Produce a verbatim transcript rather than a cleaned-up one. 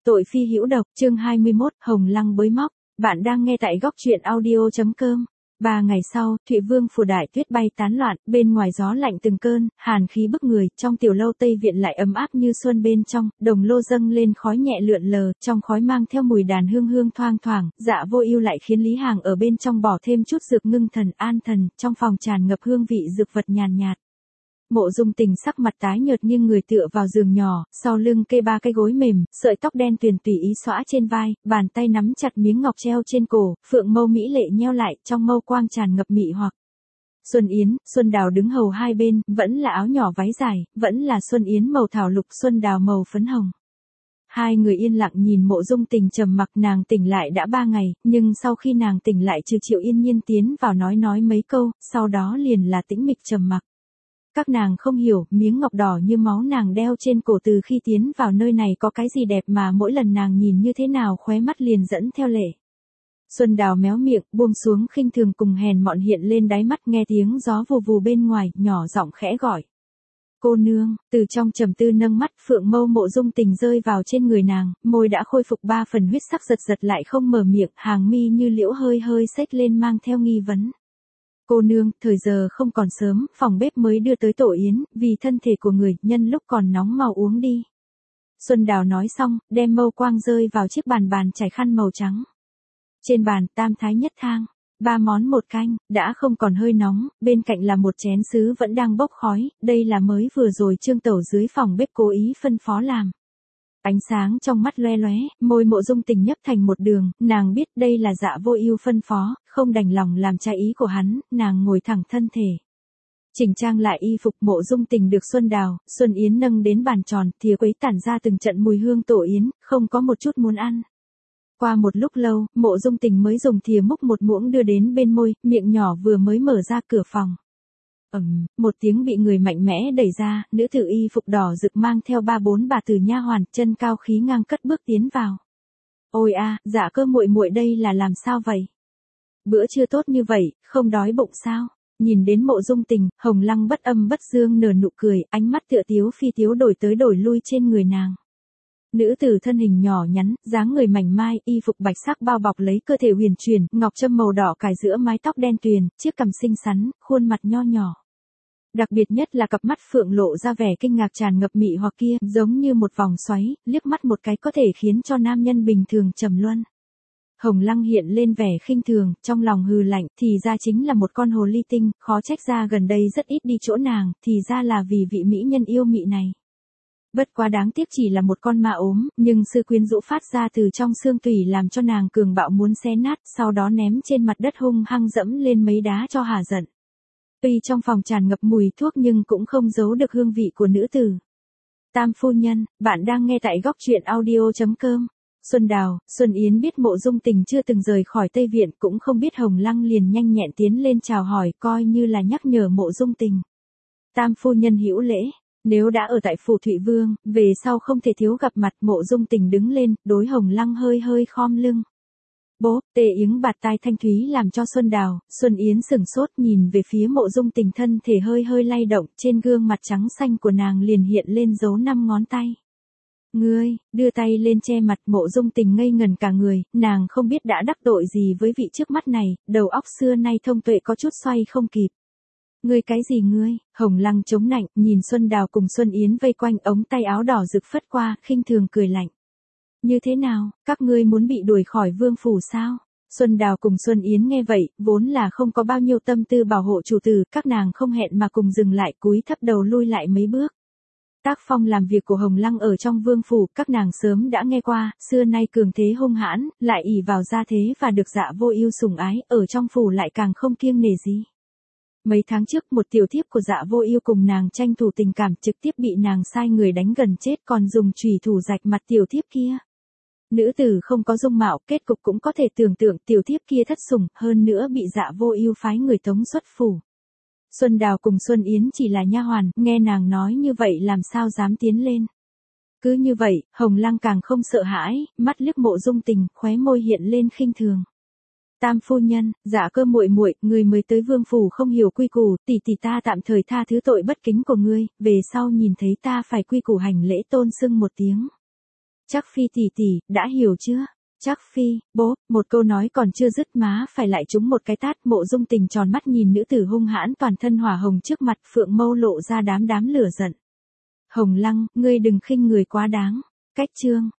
Tội phi hữu độc, chương hai mươi mốt, Hồng Lăng bới móc. Bạn đang nghe tại góc truyện audio chấm com. Ba ngày sau, Thụy Vương phủ đại tuyết bay tán loạn, bên ngoài gió lạnh từng cơn, hàn khí bức người, trong tiểu lâu Tây viện lại ấm áp như xuân bên trong, đồng lô dâng lên khói nhẹ lượn lờ, trong khói mang theo mùi đàn hương hương thoang thoảng, Dạ Vô Ưu lại khiến Lý Hàng ở bên trong bỏ thêm chút dược ngưng thần an thần, trong phòng tràn ngập hương vị dược vật nhàn nhạt. Mộ Dung Tình sắc mặt tái nhợt nghiêng người tựa vào giường nhỏ, sau lưng kê ba cái gối mềm, sợi tóc đen tuyền tùy ý xõa trên vai, bàn tay nắm chặt miếng ngọc treo trên cổ, phượng mâu mỹ lệ nheo lại, trong mâu quang tràn ngập mị hoặc. Xuân Yến, Xuân Đào đứng hầu hai bên, vẫn là áo nhỏ váy dài, vẫn là Xuân Yến màu thảo lục, Xuân Đào màu phấn hồng. Hai người yên lặng nhìn Mộ Dung Tình trầm mặc, nàng tỉnh lại đã ba ngày, nhưng sau khi nàng tỉnh lại trừ Triệu Yên Nhiên tiến vào nói nói mấy câu, sau đó liền là tĩnh mịch trầm mặc. Các nàng không hiểu, miếng ngọc đỏ như máu nàng đeo trên cổ từ khi tiến vào nơi này có cái gì đẹp mà mỗi lần nàng nhìn như thế nào khóe mắt liền dẫn theo lệ. Xuân Đào méo miệng, buông xuống khinh thường cùng hèn mọn hiện lên đáy mắt, nghe tiếng gió vù vù bên ngoài, nhỏ giọng khẽ gọi. Cô nương, từ trong trầm tư nâng mắt, phượng mâu Mộ Dung Tình rơi vào trên người nàng, môi đã khôi phục ba phần huyết sắc, giật giật lại không mở miệng, hàng mi như liễu hơi hơi xếch lên mang theo nghi vấn. Cô nương, thời giờ không còn sớm, phòng bếp mới đưa tới tổ yến, vì thân thể của người, nhân lúc còn nóng mau uống đi. Xuân Đào nói xong, đem mâu quang rơi vào chiếc bàn bàn trải khăn màu trắng. Trên bàn, tam thái nhất thang, ba món một canh, đã không còn hơi nóng, bên cạnh là một chén sứ vẫn đang bốc khói, đây là mới vừa rồi Trương Tẩu dưới phòng bếp cố ý phân phó làm. Ánh sáng trong mắt loe lóe, môi Mộ Dung Tình nhấp thành một đường, nàng biết đây là Dạ Vô Ưu phân phó, không đành lòng làm trái ý của hắn, nàng ngồi thẳng thân thể. Chỉnh trang lại y phục, Mộ Dung Tình được Xuân Đào, Xuân Yến nâng đến bàn tròn, thìa quấy tản ra từng trận mùi hương tổ yến, không có một chút muốn ăn. Qua một lúc lâu, Mộ Dung Tình mới dùng thìa múc một muỗng đưa đến bên môi, miệng nhỏ vừa mới mở ra cửa phòng. Ầm, một tiếng bị người mạnh mẽ đẩy ra, nữ tử y phục đỏ rực mang theo ba bốn bà tử nha hoàn, chân cao khí ngang cất bước tiến vào. Ôi a, Dạ Cơ muội muội đây là làm sao vậy? Bữa trưa tốt như vậy, không đói bụng sao? Nhìn đến Mộ Dung Tình, Hồng Lăng bất âm bất dương nở nụ cười, ánh mắt tựa tiếu phi tiếu đổi tới đổi lui trên người nàng. Nữ tử thân hình nhỏ nhắn, dáng người mảnh mai, y phục bạch sắc bao bọc lấy cơ thể huyền chuyển, ngọc trâm màu đỏ cài giữa mái tóc đen tuyền, chiếc cằm xinh xắn, khuôn mặt nho nhỏ. Đặc biệt nhất là cặp mắt phượng lộ ra vẻ kinh ngạc tràn ngập mị hoặc kia, giống như một vòng xoáy, liếc mắt một cái có thể khiến cho nam nhân bình thường trầm luân. Hồng Lăng hiện lên vẻ khinh thường, trong lòng hừ lạnh, thì ra chính là một con hồ ly tinh, khó trách ra gần đây rất ít đi chỗ nàng, thì ra là vì vị mỹ nhân yêu mị này. Bất quá đáng tiếc chỉ là một con ma ốm, nhưng sự quyến rũ phát ra từ trong xương tủy làm cho nàng cường bạo muốn xé nát, sau đó ném trên mặt đất hung hăng dẫm lên mấy đá cho hả giận. Tuy trong phòng tràn ngập mùi thuốc nhưng cũng không giấu được hương vị của nữ tử. Tam phu nhân, bạn đang nghe tại góc truyện audio chấm com. Xuân Đào, Xuân Yến biết Mộ Dung Tình chưa từng rời khỏi Tây Viện, cũng không biết Hồng Lăng liền nhanh nhẹn tiến lên chào hỏi, coi như là nhắc nhở Mộ Dung Tình. Tam phu nhân hữu lễ. Nếu đã ở tại phủ Thụy Vương, về sau không thể thiếu gặp mặt. Mộ Dung Tình đứng lên, đối Hồng Lăng hơi hơi khom lưng. Bố, tê yếng bạt tai thanh thúy làm cho Xuân Đào, Xuân Yến sửng sốt nhìn về phía Mộ Dung Tình, thân thể hơi hơi lay động, trên gương mặt trắng xanh của nàng liền hiện lên dấu năm ngón tay. Ngươi, đưa tay lên che mặt. Mộ Dung Tình ngây ngần cả người, nàng không biết đã đắc tội gì với vị trước mắt này, đầu óc xưa nay thông tuệ có chút xoay không kịp. Ngươi cái gì ngươi? Hồng Lăng chống nạnh, nhìn Xuân Đào cùng Xuân Yến vây quanh, ống tay áo đỏ rực phất qua, khinh thường cười lạnh. Như thế nào, các ngươi muốn bị đuổi khỏi vương phủ sao? Xuân Đào cùng Xuân Yến nghe vậy, vốn là không có bao nhiêu tâm tư bảo hộ chủ tử, các nàng không hẹn mà cùng dừng lại, cúi thấp đầu lui lại mấy bước. Tác phong làm việc của Hồng Lăng ở trong vương phủ, các nàng sớm đã nghe qua, xưa nay cường thế hung hãn, lại ỷ vào gia thế và được Dạ Vô Ưu sủng ái, ở trong phủ lại càng không kiêng nể gì. Mấy tháng trước một tiểu thiếp của Dạ Vô Ưu cùng nàng tranh thủ tình cảm, trực tiếp bị nàng sai người đánh gần chết, còn dùng chùy thủ rạch mặt tiểu thiếp kia. Nữ tử không có dung mạo, kết cục cũng có thể tưởng tượng, tiểu thiếp kia thất sủng, hơn nữa bị Dạ Vô Ưu phái người tống xuất phủ. Xuân Đào cùng Xuân Yến chỉ là nha hoàn, nghe nàng nói như vậy làm sao dám tiến lên. Cứ như vậy, Hồng Lăng càng không sợ hãi, mắt liếc Mộ Dung Tình, khóe môi hiện lên khinh thường. Tam phu nhân, Dạ Cơ muội muội, người mới tới vương phủ không hiểu quy củ, tỷ tỷ ta tạm thời tha thứ tội bất kính của ngươi, về sau nhìn thấy ta phải quy củ hành lễ tôn xưng một tiếng. Chắc Phi tỷ tỷ, đã hiểu chưa? Chắc Phi, bố, một câu nói còn chưa dứt má phải lại trúng một cái tát. Mộ Dung Tình tròn mắt nhìn nữ tử hung hãn toàn thân hỏa hồng trước mặt, phượng mâu lộ ra đám đám lửa giận. Hồng Lăng, ngươi đừng khinh người quá đáng. Cách chương